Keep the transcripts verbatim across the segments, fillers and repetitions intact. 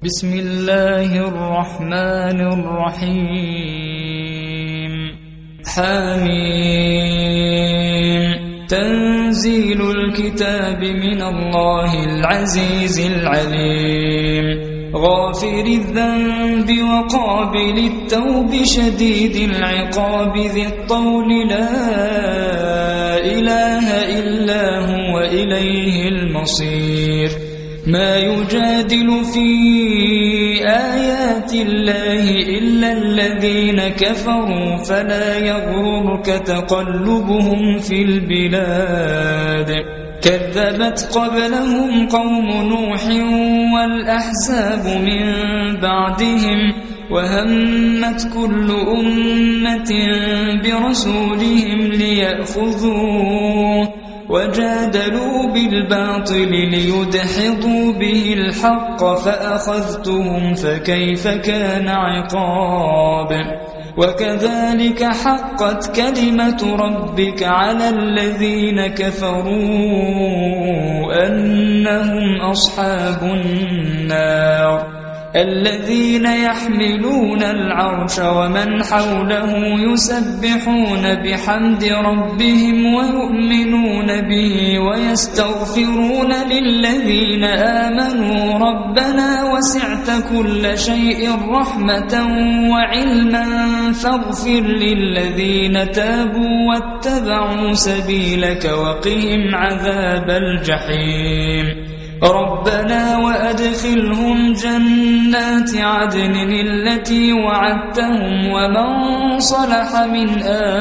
بسم الله الرحمن الرحيم حميم تنزيل الكتاب من الله العزيز العليم غافر الذنب وقابل التوب شديد العقاب ذي الطول لا إله إلا هو إليه المصير ما يجادل في آيات الله إلا الذين كفروا فلا يغررك تقلبهم في البلاد كذبت قبلهم قوم نوح والأحزاب من بعدهم وهمت كل أمة برسولهم ليأخذوه وجادلوا بالباطل ليدحضوا به الحق فأخذتهم فكيف كان عقاب وكذلك حقت كلمة ربك على الذين كفروا أنهم أصحاب النار الذين يحملون العرش ومن حوله يسبحون بحمد ربهم ويؤمنون به ويستغفرون للذين آمنوا ربنا وسعت كل شيء رحمة وعلما فاغفر للذين تابوا واتبعوا سبيلك وقهم عذاب الجحيم ربنا وأدخلهم جنات عدن التي وعدتهم ومن صلح من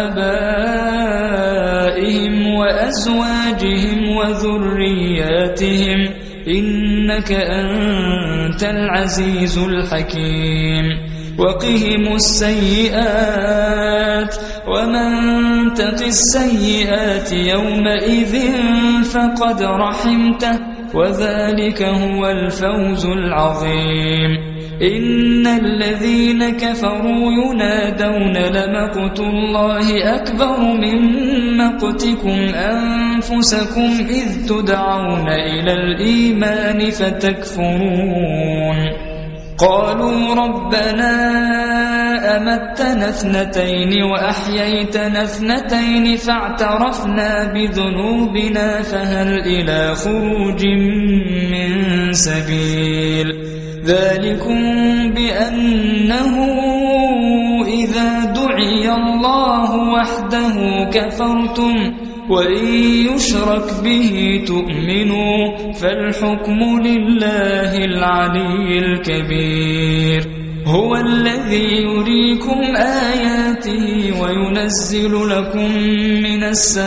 آبائهم وأزواجهم وذرياتهم إنك أنت العزيز الحكيم وقهم السيئات ومن تق السيئات يومئذ فقد رحمته وذلك هو الفوز العظيم إن الذين كفروا ينادون لمقت الله أكبر من مقتكم أنفسكم إذ تدعون إلى الإيمان فتكفرون قالوا ربنا أمتنا اثنتين وأحييتنا اثنتين فاعترفنا بذنوبنا فهل إلى خروج من سبيل ذلكم بأنه إذا دعي الله وحده كفرتم وإن يشرك به تؤمنوا فالحكم لله العلي الكبير هو الذي يريكم آياته وينزل لكم من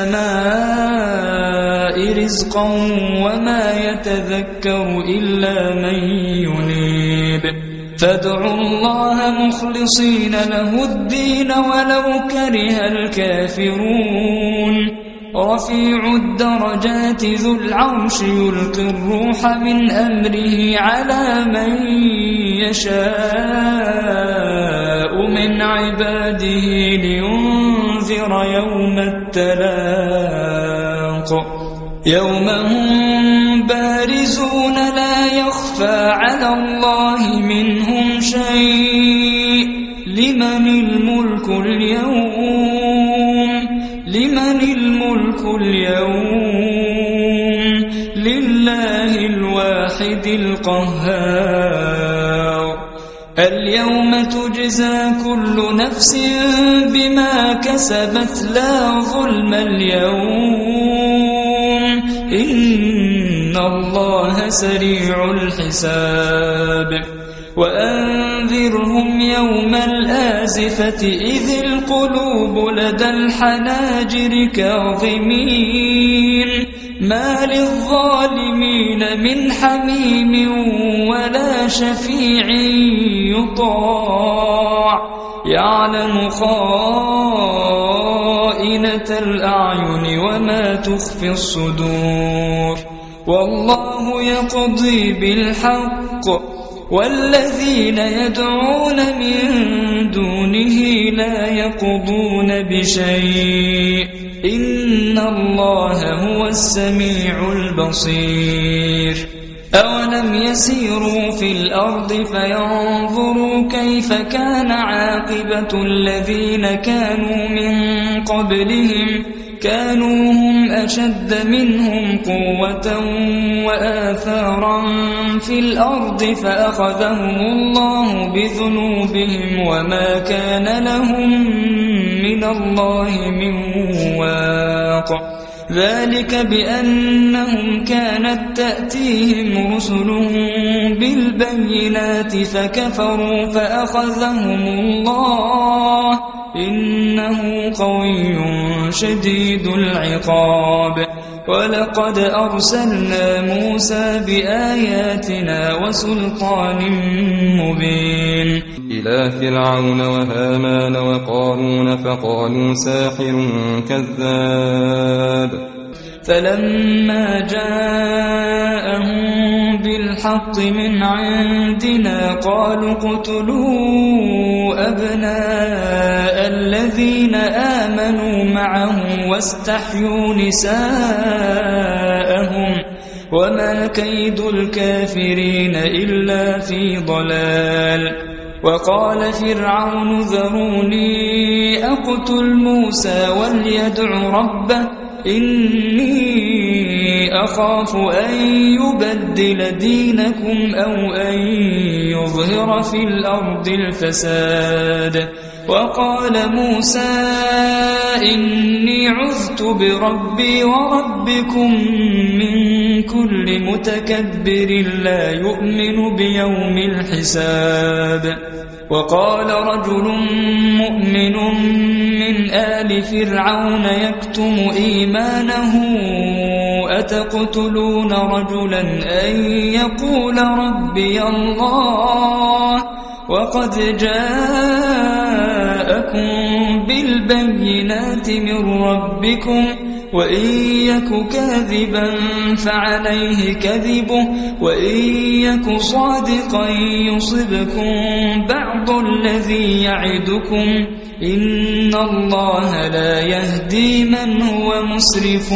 السماء رزقا وما يتذكر إلا من ينيب فادعوا الله مخلصين له الدين ولو كره الكافرون رفيع الدرجات ذو العرش يلقي الروح من أمره على من يشاء من عباده لينذر يوم التلاق يوم هم بارزون لا يخفى على الله منهم شيء لمن الملك اليوم لمن الملك اليوم لله الواحد القهار اليوم تجزى كل نفس بما كسبت لا ظلم اليوم إن الله سريع الحساب وأنذرهم يوم الآزفة إذ القلوب لدى الحناجر كاظمين ما للظالمين من حميم ولا شفيع يطاع يعلم خائنة الأعين وما تخفي الصدور والله يقضي بالحق والذين يدعون من دونه لا يقضون بشيء إن الله هو السميع البصير أولم يسيروا في الأرض فينظروا كيف كان عاقبة الذين كانوا من قبلهم كانوا هم أشد منهم قوة وآثارا في الأرض فأخذهم الله بذنوبهم وما كان لهم من الله من واق ذلك بأنهم كانت تأتيهم رسلهم بالبينات فكفروا فأخذهم الله إنه قوي شديد العقاب ولقد أرسلنا موسى بآياتنا وسلطان مبين إلى فرعون وهامان وقارون فقالوا ساحر كذاب فلما جاءهم بالحق من عندنا قالوا اقتلوا أبناء الذين آمنوا معه واستحيوا نساءهم وما كيد الكافرين إلا في ضلال وقال فرعون ذروني أقتل موسى وليدع ربه إني أخاف أن يبدل دينكم أو أن يظهر في الأرض الفساد وقال موسى إني عذت بربي وربكم من كل متكبر لا يؤمن بيوم الحساب وقال رجل مؤمن من آل فرعون يكتم إيمانه أتقتلون رجلا أن يقول ربي الله وقد جاءكم بالبينات من ربكم وإن يك كاذبا فعليه كذبه وإن يك صادقا يصبكم بعض الذي يعدكم إن الله لا يهدي من هو مسرف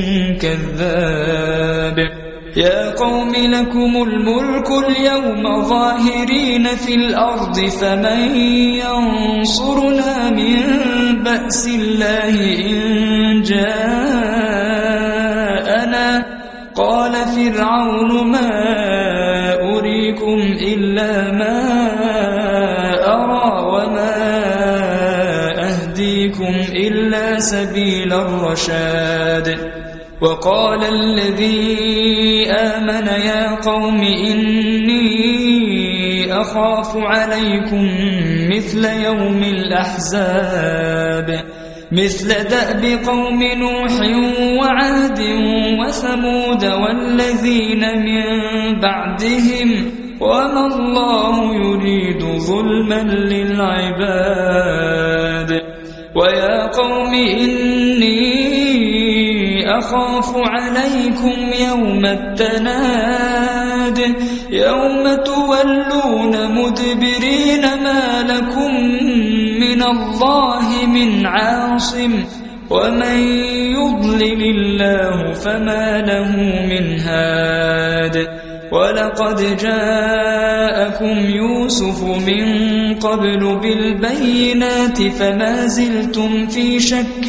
كذاب يا قوم لكم الملك اليوم ظاهرين في الأرض فمن ينصرنا من بأس الله إن جاءنا قال فرعون ما أريكم إلا ما أرى وما أهديكم إلا سبيل الرشاد وقال الذي آمن يا قوم إني أخاف عليكم مثل يوم الأحزاب مثل دأب قوم نوح وعاد وثمود والذين من بعدهم وما الله يريد ظلما للعباد ويا قوم إني أخاف عليكم يوم التناد يوم تولون مدبرين ما لكم من الله من عاصم ومن يضلل الله فما له من هاد ولقد جاءكم يوسف من قبل بالبينات فما زلتم في شك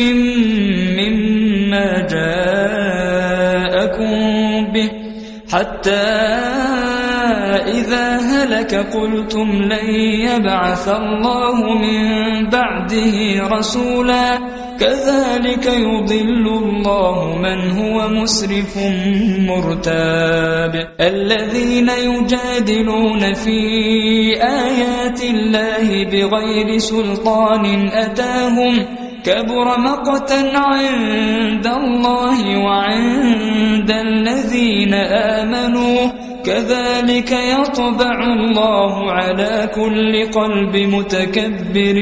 مما جاءكم به حتى إذا هلك قلتم لن يبعث الله من بعده رسولا كذلك يضل الله من هو مسرف مرتاب الذين يجادلون في آيات الله بغير سلطان أتاهم كبر مقتا عند الله وعند الذين آمنوا كذلك يطبع الله على كل قلب متكبر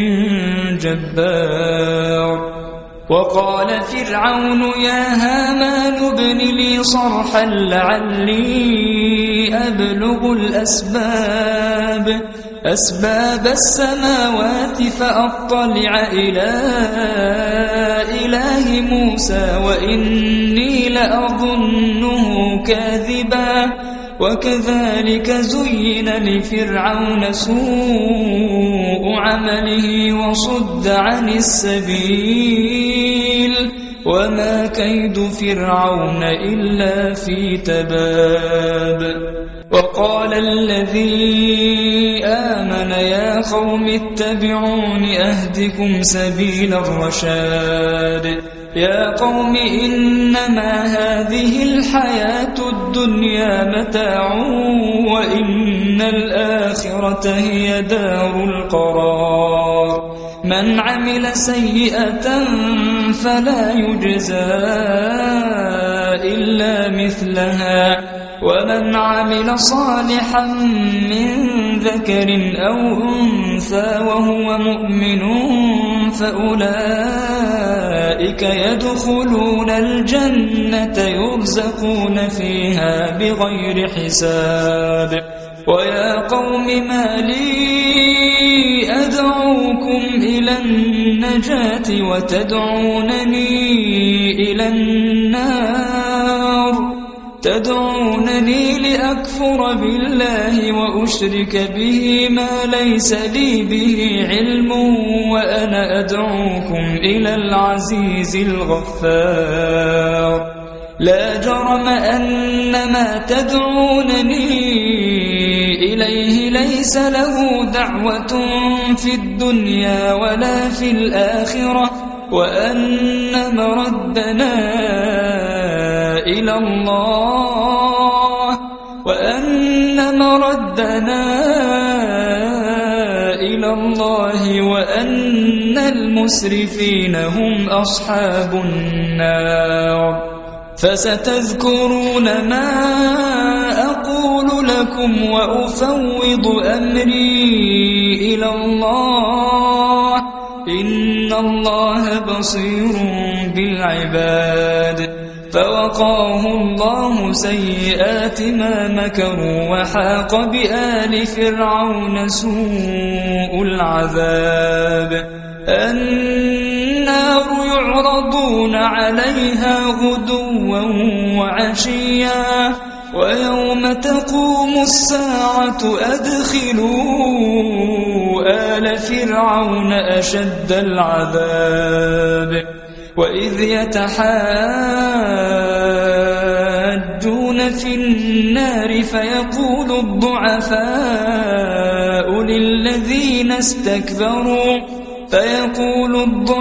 جبار وقال فرعون يا هامان ابن لي صرحا لعلي أبلغ الأسباب أسباب السماوات فأطلع إلى إله موسى وإني لأظنه كاذبا وكذلك زين لفرعون سوء عمله وصد عن السبيل وما كيد فرعون إلا في تباب وقال الذي آمن يا قوم اتبعون أهدكم سبيل الرشاد يا قوم إنما هذه الحياة الدنيا متاع وإن الآخرة هي دار القرار من عمل سيئة فلا يجزى إلا مثلها ومن عمل صالحا من ذكر أو أنثى وهو مؤمن فأولئك يدخلون الجنة يرزقون فيها بغير حساب ويا قوم ما لي أدعوكم إلى النجاة وتدعونني إلى النار تدعونني لأكفر بالله وأشرك به ما ليس لي به علم وأنا أدعوكم إلى العزيز الغفار لا جرم أن ما تدعونني إليه ليس له دعوة في الدنيا ولا في الآخرة وأن مردنا إلى الله وأن مردنا إلى الله وأن المسرفين هم أصحاب النار فستذكرون ما أقول لكم وأفوض أمري إلى الله إن الله بصير بالعباد فوقاه الله سيئات ما مكروا وحاق بآل فرعون سوء العذاب النار يعرضون عليها غدوا وعشيا ويوم تقوم الساعة أدخلوا آل فرعون أشد العذاب وإذ يتحاجون في النار فيقول الضعفاء للذين استكبروا فيقول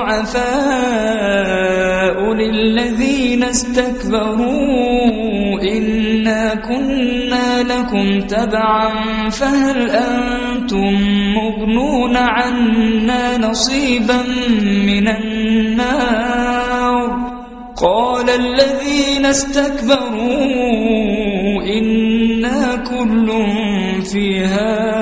الضعفاء للذين استكبروا إنا كنا لكم تبعا فهل أنتم مغنون عنا نصيبا من النار قال الذين استكبروا إنا كل فيها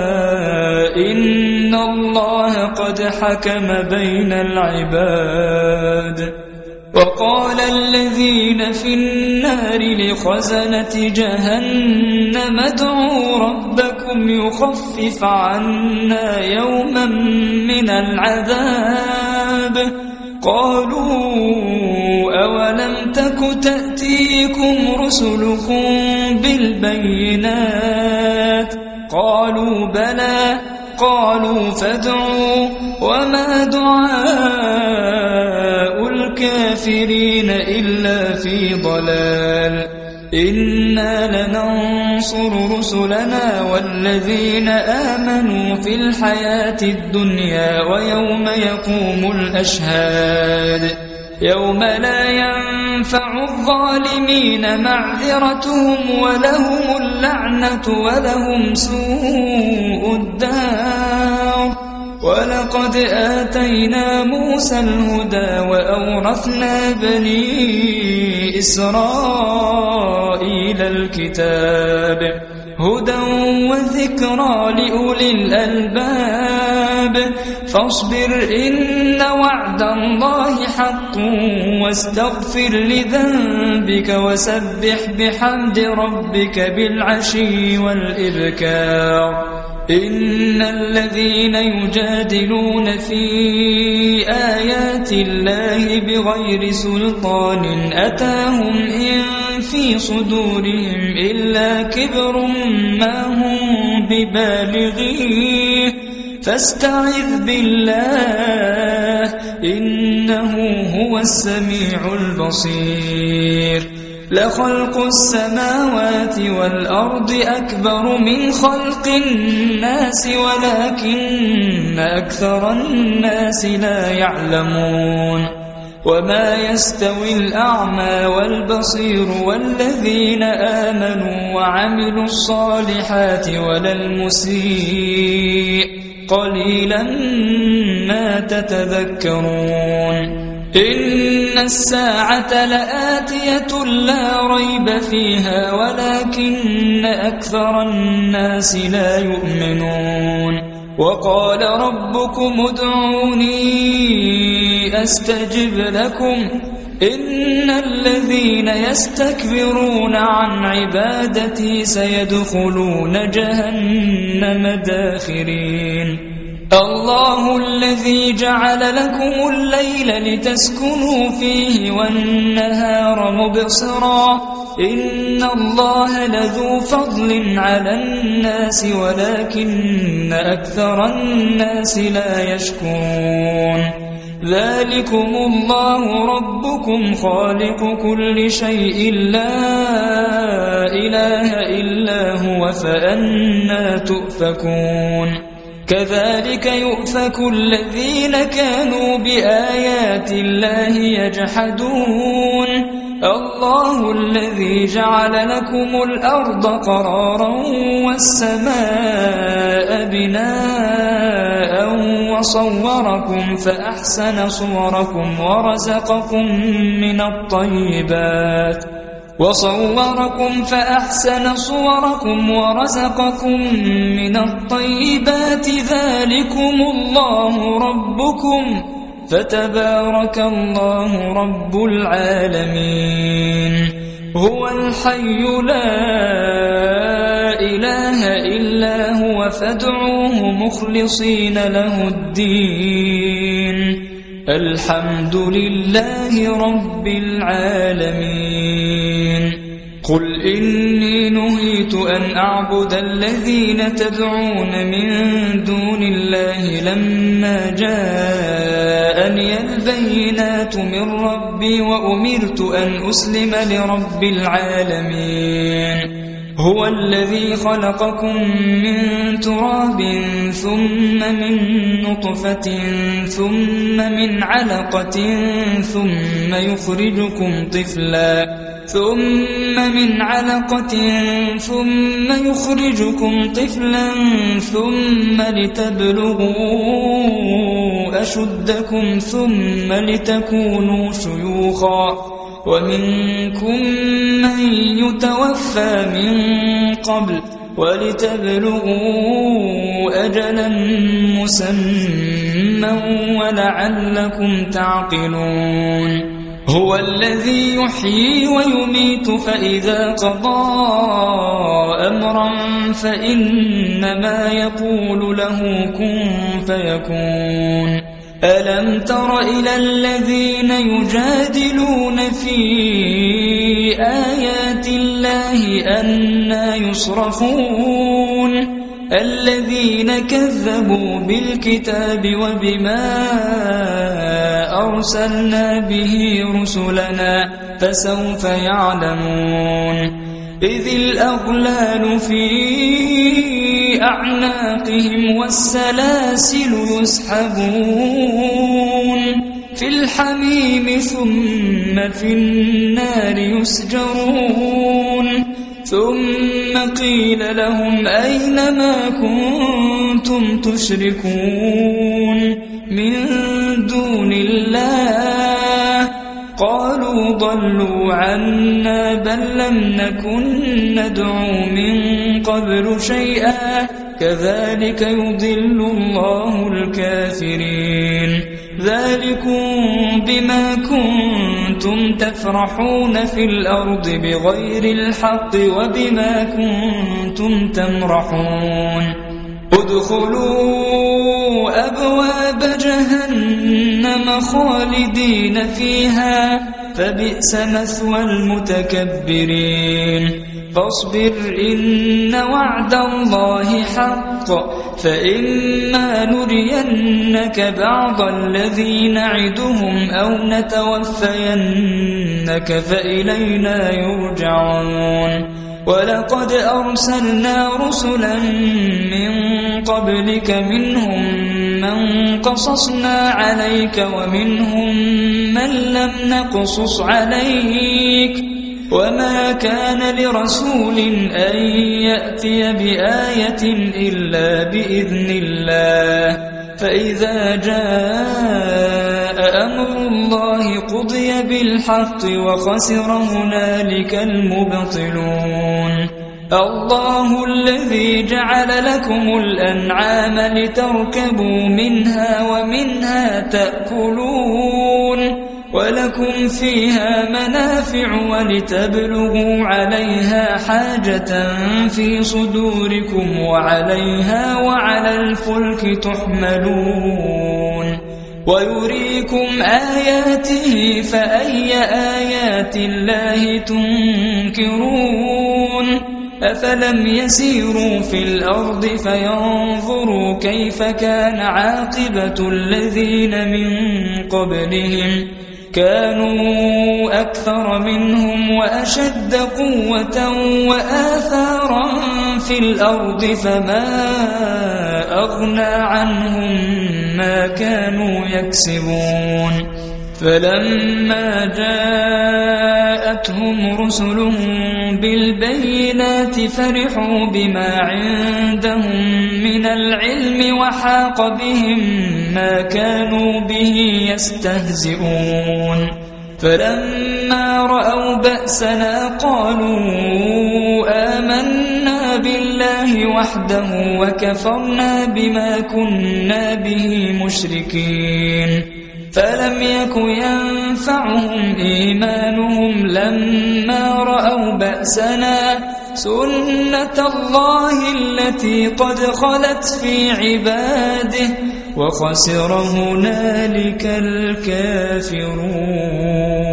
إن الله قد حكم بين العباد وقال الذين في النار لخزنة جهنم ادعوا ربكم يخفف عنا يوما من العذاب قالوا أولم تك تأتيكم رسلكم بالبينات قالوا بلى قالوا فادعوا وما دعاء الكافرين إلا في ضلال إنا لننصر رسلنا والذين آمنوا في الحياة الدنيا ويوم يقوم الأشهاد يوم لا ينفع الظالمين معذرتهم ولهم اللعنة ولهم سوء الدار ولقد آتينا موسى الهدى وأورثنا بني إسرائيل الكتاب هدى وذكرى لأولي الألباب فاصبر إن وعد الله حق واستغفر لذنبك وسبح بحمد ربك بالعشي والإبكار إن الذين يجادلون في آيات الله بغير سلطان أتاهم إن في صدورهم إلا كبر ما هم ببالغيه فاستعذ بالله إنه هو السميع البصير لخلق السماوات والأرض أكبر من خلق الناس ولكن أكثر الناس لا يعلمون وما يستوي الأعمى والبصير والذين آمنوا وعملوا الصالحات ولا المسيء قليلا ما تتذكرون إن الساعة لآتية لا ريب فيها ولكن أكثر الناس لا يؤمنون وقال ربكم ادعوني أستجب لكم إن الذين يستكبرون عن عبادتي سيدخلون جهنم داخرين الله الذي جعل لكم الليل لتسكنوا فيه والنهار مبصرا إن الله لذو فضل على الناس ولكن أكثر الناس لا يشكرون ذلكم الله ربكم خالق كل شيء لا إله إلا هو فأنى تؤفكون كذلك يؤفك الذين كانوا بآيات الله يجحدون الله الذي جعل لكم الأرض قرارا والسماء بناء وصوركم فأحسن صوركم ورزقكم من الطيبات وصوركم فأحسن صوركم ورزقكم من الطيبات ذلكم الله ربكم فتبارك الله رب العالمين هو الحي لا إله إلا هو فادعوه مخلصين له الدين الحمد لله رب العالمين قل إني نهيت أن أعبد الذين تدعون من دون الله لما جاءني البينات من ربي وأمرت أن أسلم لرب العالمين هو الذي خلقكم من تراب ثم من نطفة ثم من علقة ثم يخرجكم طفلا ثم من علقة ثم يخرجكم طفلا ثم لتبلغوا أشدكم ثم لتكونوا شيوخا ومنكم من يتوفى من قبل ولتبلغوا أجلا مسمى ولعلكم تعقلون هو الذي يحيي ويميت فإذا قضى أمرا فإنما يقول له كن فيكون ألم تر إلى الذين يجادلون في آيات الله أنى يصرفون الذين كذبوا بالكتاب وبما أرسلنا به رسلنا فسوف يعلمون إذ الأغلال في أعناقهم والسلاسل يسحبون في الحميم ثم في النار يسجرون ثم قيل لهم أين ما كنتم تشركون من دون الله قالوا ضلوا عنا بل لم نكن ندعو من قبل شيئا كذلك يضل الله الكافرين ذلكم بما كنتم تفرحون في الأرض بغير الحق وبما كنتم تمرحون ادخلوا أبواب جهنم خالدين فيها فبئس مثوى المتكبرين فاصبر إن وعد الله حق فإما نرينك بعض الذي نعدهم أو نتوفينك فإلينا يرجعون ولقد أرسلنا رسلا من قبلك منهم من قصصنا عليك ومنهم من لم نقصص عليك وما كان لرسول أن يأتي بآية إلا بإذن الله فإذا جاء أمر الله قضي بالحق وخسر هنالك المبطلون الله الذي جعل لكم الأنعام لتركبوا منها ومنها تأكلون ولكم فيها منافع ولتبلغوا عليها حاجة في صدوركم وعليها وعلى الفلك تحملون ويريكم آياته فأي آيات الله تنكرون أفلم يسيروا في الأرض فينظروا كيف كان عاقبة الذين من قبلهم كانوا أكثر منهم وأشد قوة وآثارا في الأرض فما أغنى عنهم ما كانوا يكسبون فلما جاءتهم رسلهم بالبينات فرحوا بما عندهم من العلم وحاق بهم ما كانوا به يستهزئون فلما رأوا بأسنا قالوا آمنا بالله وحده وكفرنا بما كنا به مشركين فلم يك ينفعهم إيمانهم لما رأوا بأسنا سنة الله التي قد خلت في عباده وخسر هنالك الكافرون